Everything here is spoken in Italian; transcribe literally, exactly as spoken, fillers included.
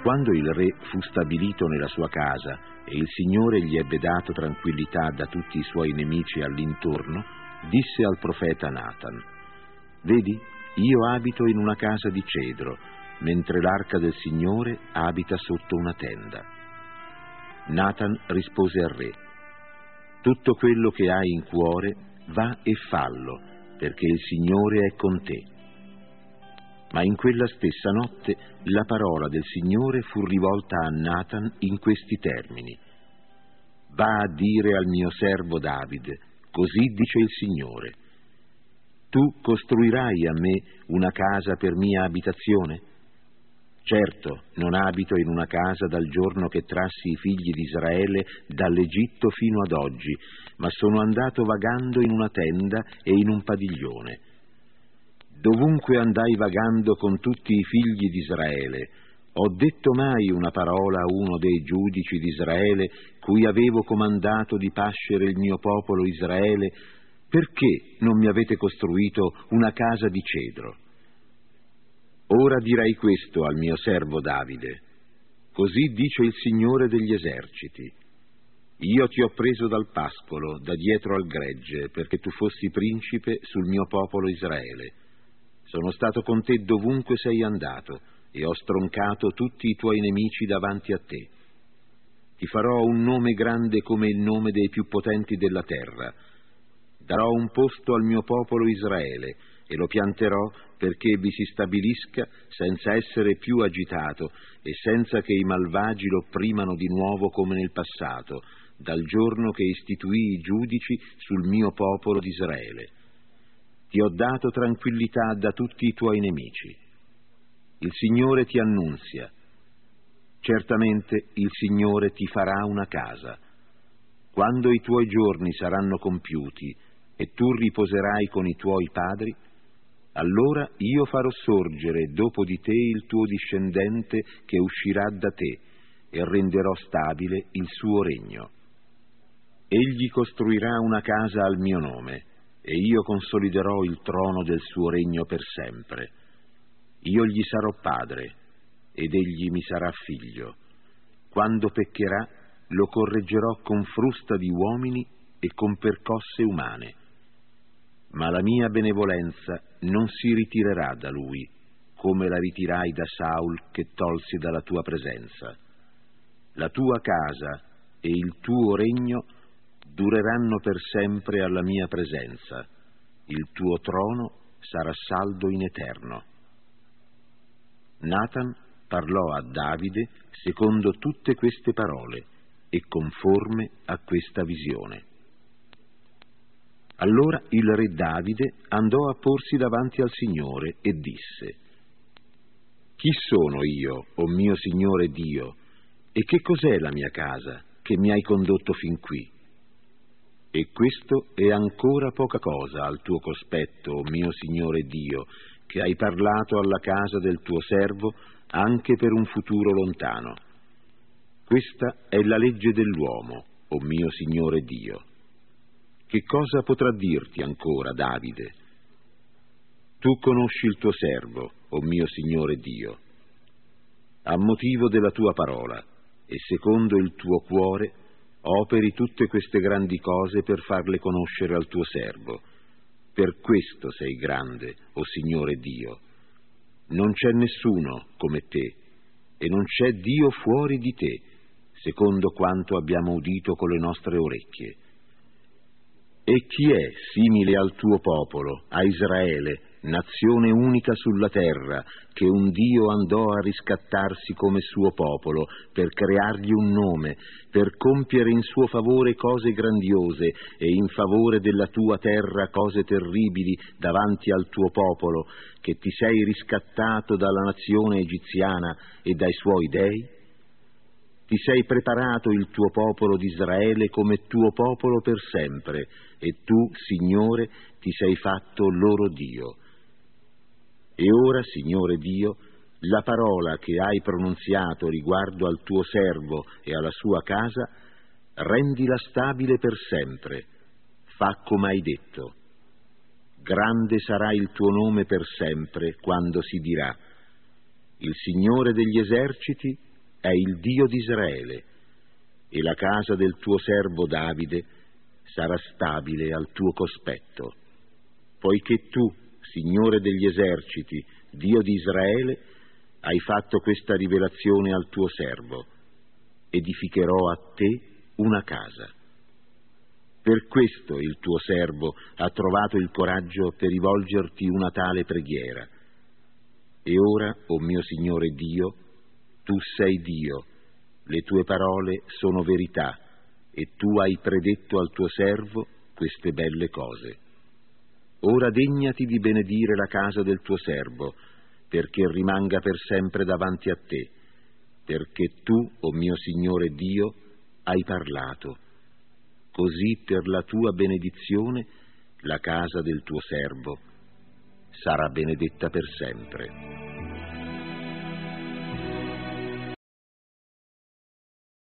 Quando il re fu stabilito nella sua casa e il Signore gli ebbe dato tranquillità da tutti i suoi nemici all'intorno, disse al profeta Natan: «Vedi, io abito in una casa di cedro, mentre l'arca del Signore abita sotto una tenda». Natan rispose al re: «Tutto quello che hai in cuore va e fallo, perché il Signore è con te». Ma in quella stessa notte la parola del Signore fu rivolta a Natan in questi termini: «Va a dire al mio servo Davide, così dice il Signore: tu costruirai a me una casa per mia abitazione? Certo, non abito in una casa dal giorno che trassi i figli di Israele dall'Egitto fino ad oggi, ma sono andato vagando in una tenda e in un padiglione. Dovunque andai vagando con tutti i figli di Israele, ho detto mai una parola a uno dei giudici di Israele, cui avevo comandato di pascere il mio popolo Israele: perché non mi avete costruito una casa di cedro? Ora direi questo al mio servo Davide: così dice il Signore degli eserciti: io ti ho preso dal pascolo, da dietro al gregge, perché tu fossi principe sul mio popolo Israele. Sono stato con te dovunque sei andato e ho stroncato tutti i tuoi nemici davanti a te. Ti farò un nome grande come il nome dei più potenti della terra. Darò un posto al mio popolo Israele e lo pianterò perché vi si stabilisca senza essere più agitato e senza che i malvagi lo opprimano di nuovo come nel passato, dal giorno che istituii i giudici sul mio popolo di Israele. Ti ho dato tranquillità da tutti i tuoi nemici. Il Signore ti annunzia: certamente il Signore ti farà una casa. Quando i tuoi giorni saranno compiuti e tu riposerai con i tuoi padri, allora io farò sorgere dopo di te il tuo discendente che uscirà da te e renderò stabile il suo regno. Egli costruirà una casa al mio nome e io consoliderò il trono del suo regno per sempre. Io gli sarò padre ed egli mi sarà figlio. Quando peccherà, lo correggerò con frusta di uomini e con percosse umane. Ma la mia benevolenza non si ritirerà da lui, come la ritirai da Saul che tolsi dalla tua presenza. La tua casa e il tuo regno dureranno per sempre alla mia presenza. Il tuo trono sarà saldo in eterno». Natan parlò a Davide secondo tutte queste parole e conforme a questa visione. Allora il re Davide andò a porsi davanti al Signore e disse: «Chi sono io, o mio Signore Dio, e che cos'è la mia casa che mi hai condotto fin qui? E questo è ancora poca cosa al tuo cospetto, o mio Signore Dio, che hai parlato alla casa del tuo servo anche per un futuro lontano. Questa è la legge dell'uomo, o mio Signore Dio. Che cosa potrà dirti ancora Davide? Tu conosci il tuo servo, o mio Signore Dio. A motivo della tua parola e secondo il tuo cuore operi tutte queste grandi cose per farle conoscere al tuo servo. Per questo sei grande, o Signore Dio. Non c'è nessuno come te, e non c'è Dio fuori di te, secondo quanto abbiamo udito con le nostre orecchie. E chi è simile al tuo popolo, a Israele, nazione unica sulla terra, che un Dio andò a riscattarsi come suo popolo, per creargli un nome, per compiere in suo favore cose grandiose e in favore della tua terra cose terribili davanti al tuo popolo, che ti sei riscattato dalla nazione egiziana e dai suoi dei? Ti sei preparato il tuo popolo di Israele come tuo popolo per sempre, e tu, Signore, ti sei fatto loro Dio. E ora, Signore Dio, la parola che hai pronunziato riguardo al tuo servo e alla sua casa, rendila stabile per sempre. Fa come hai detto. Grande sarà il tuo nome per sempre, quando si dirà: il Signore degli eserciti è il Dio di Israele, e la casa del tuo servo Davide sarà stabile al tuo cospetto. Poiché tu, Signore degli eserciti, Dio di Israele, hai fatto questa rivelazione al tuo servo, edificherò a te una casa. Per questo il tuo servo ha trovato il coraggio per rivolgerti una tale preghiera. E ora, o mio Signore Dio, tu sei Dio, le tue parole sono verità, e tu hai predetto al tuo servo queste belle cose. Ora degnati di benedire la casa del tuo servo, perché rimanga per sempre davanti a te, perché tu, o mio Signore Dio, hai parlato. Così per la tua benedizione la casa del tuo servo sarà benedetta per sempre.